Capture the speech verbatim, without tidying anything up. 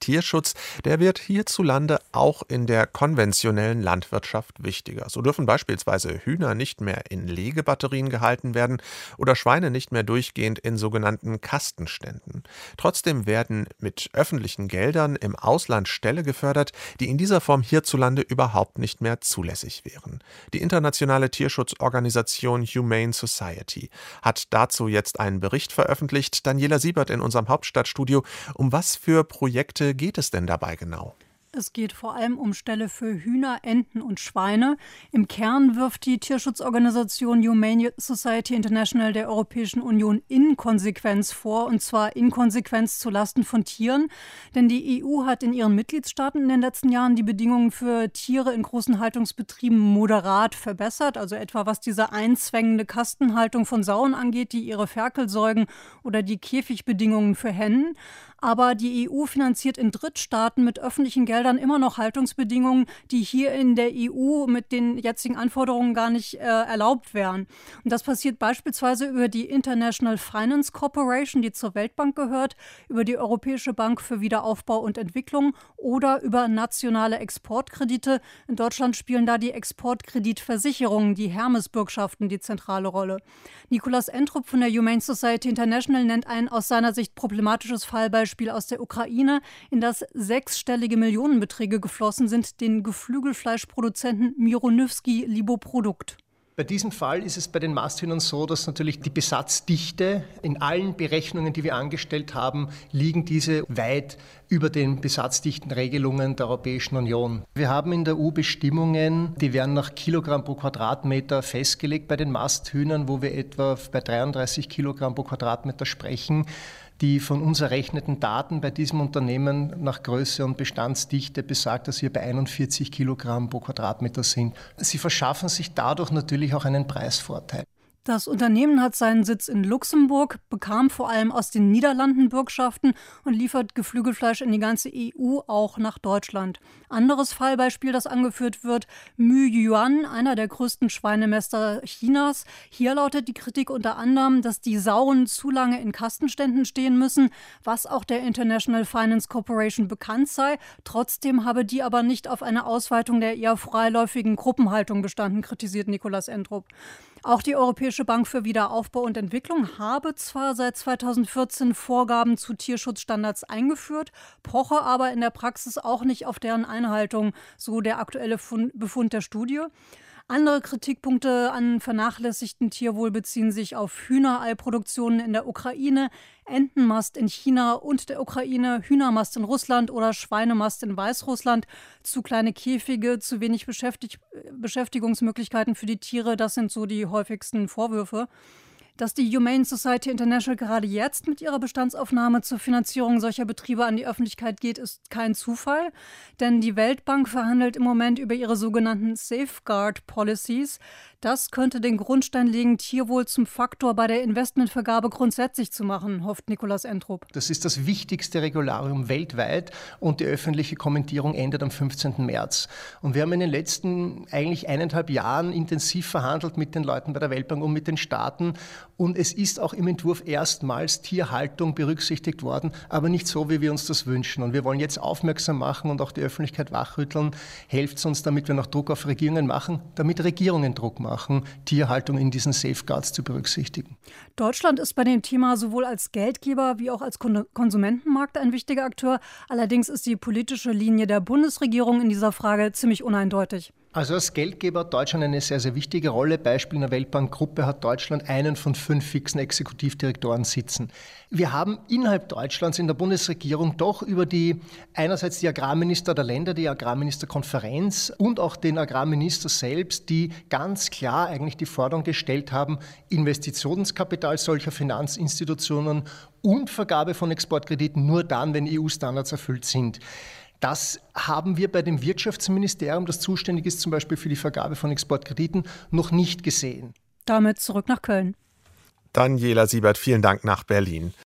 Tierschutz, der wird hierzulande auch in der konventionellen Landwirtschaft wichtiger. So dürfen beispielsweise Hühner nicht mehr in Legebatterien gehalten werden oder Schweine nicht mehr durchgehend in sogenannten Kastenständen. Trotzdem werden mit öffentlichen Geldern im Ausland Ställe gefördert, die in dieser Form hierzulande überhaupt nicht mehr zulässig wären. Die internationale Tierschutzorganisation Humane Society hat dazu jetzt einen Bericht veröffentlicht. Daniela Siebert in unserem Hauptstadtstudio. Um was für Projekte geht es denn dabei genau? Es geht vor allem um Ställe für Hühner, Enten und Schweine. Im Kern wirft die Tierschutzorganisation Humane Society International der Europäischen Union Inkonsequenz vor, und zwar Inkonsequenz zulasten von Tieren. Denn die E U hat in ihren Mitgliedstaaten in den letzten Jahren die Bedingungen für Tiere in großen Haltungsbetrieben moderat verbessert, also etwa was diese einzwängende Kastenhaltung von Sauen angeht, die ihre Ferkel säugen, oder die Käfigbedingungen für Hennen. Aber die E U finanziert in Drittstaaten mit öffentlichen Geldern immer noch Haltungsbedingungen, die hier in der E U mit den jetzigen Anforderungen gar nicht äh, erlaubt wären. Und das passiert beispielsweise über die International Finance Corporation, die zur Weltbank gehört, über die Europäische Bank für Wiederaufbau und Entwicklung oder über nationale Exportkredite. In Deutschland spielen da die Exportkreditversicherungen, die Hermes-Bürgschaften, die zentrale Rolle. Nicolas Entrup von der Humane Society International nennt ein aus seiner Sicht problematisches Fallbeispiel aus der Ukraine, in das sechsstellige Millionenbeträge geflossen sind, den Geflügelfleischproduzenten Mironivsky Liboprodukt. Bei diesem Fall ist es bei den Masthühnern so, dass natürlich die Besatzdichte in allen Berechnungen, die wir angestellt haben, liegen diese weit über den Besatzdichtenregelungen der Europäischen Union. Wir haben in der E U Bestimmungen, die werden nach Kilogramm pro Quadratmeter festgelegt bei den Masthühnern, wo wir etwa bei dreiunddreißig Kilogramm pro Quadratmeter sprechen. Die von uns errechneten Daten bei diesem Unternehmen nach Größe und Bestandsdichte besagt, dass wir bei einundvierzig Kilogramm pro Quadratmeter sind. Sie verschaffen sich dadurch natürlich auch einen Preisvorteil. Das Unternehmen hat seinen Sitz in Luxemburg, bekam vor allem aus den Niederlanden Bürgschaften und liefert Geflügelfleisch in die ganze E U, auch nach Deutschland. Anderes Fallbeispiel, das angeführt wird, Muyuan, einer der größten Schweinemester Chinas. Hier lautet die Kritik unter anderem, dass die Sauen zu lange in Kastenständen stehen müssen, was auch der International Finance Corporation bekannt sei. Trotzdem habe die aber nicht auf eine Ausweitung der eher freiläufigen Gruppenhaltung bestanden, kritisiert Nicolas Entrup. Auch die Europäische Bank für Wiederaufbau und Entwicklung habe zwar seit zweitausendvierzehn Vorgaben zu Tierschutzstandards eingeführt, poche aber in der Praxis auch nicht auf deren Einhaltung, so der aktuelle Befund der Studie. Andere Kritikpunkte an vernachlässigtem Tierwohl beziehen sich auf Hühnereiproduktionen in der Ukraine, Entenmast in China und der Ukraine, Hühnermast in Russland oder Schweinemast in Weißrussland. Zu kleine Käfige, zu wenig Beschäftig- Beschäftigungsmöglichkeiten für die Tiere, das sind so die häufigsten Vorwürfe. Dass die Humane Society International gerade jetzt mit ihrer Bestandsaufnahme zur Finanzierung solcher Betriebe an die Öffentlichkeit geht, ist kein Zufall. Denn die Weltbank verhandelt im Moment über ihre sogenannten Safeguard Policies. Das könnte den Grundstein legen, Tierwohl zum Faktor bei der Investmentvergabe grundsätzlich zu machen, hofft Nicolas Entrup. Das ist das wichtigste Regularium weltweit und die öffentliche Kommentierung endet am fünfzehnten März. Und wir haben in den letzten eigentlich eineinhalb Jahren intensiv verhandelt mit den Leuten bei der Weltbank und mit den Staaten. Und es ist auch im Entwurf erstmals Tierhaltung berücksichtigt worden, aber nicht so, wie wir uns das wünschen. Und wir wollen jetzt aufmerksam machen und auch die Öffentlichkeit wachrütteln. Helft uns, damit wir noch Druck auf Regierungen machen, damit Regierungen Druck machen, Tierhaltung in diesen Safeguards zu berücksichtigen. Deutschland ist bei dem Thema sowohl als Geldgeber wie auch als Konsumentenmarkt ein wichtiger Akteur. Allerdings ist die politische Linie der Bundesregierung in dieser Frage ziemlich uneindeutig. Also als Geldgeber hat Deutschland eine sehr, sehr wichtige Rolle. Beispiel in der Weltbankgruppe hat Deutschland einen von fünf fixen Exekutivdirektoren sitzen. Wir haben innerhalb Deutschlands in der Bundesregierung doch über die einerseits die Agrarminister der Länder, die Agrarministerkonferenz und auch den Agrarminister selbst, die ganz klar eigentlich die Forderung gestellt haben, Investitionskapital solcher Finanzinstitutionen und Vergabe von Exportkrediten nur dann, wenn E U-Standards erfüllt sind. Das haben wir bei dem Wirtschaftsministerium, das zuständig ist zum Beispiel für die Vergabe von Exportkrediten, noch nicht gesehen. Damit zurück nach Köln. Daniela Siebert, vielen Dank nach Berlin.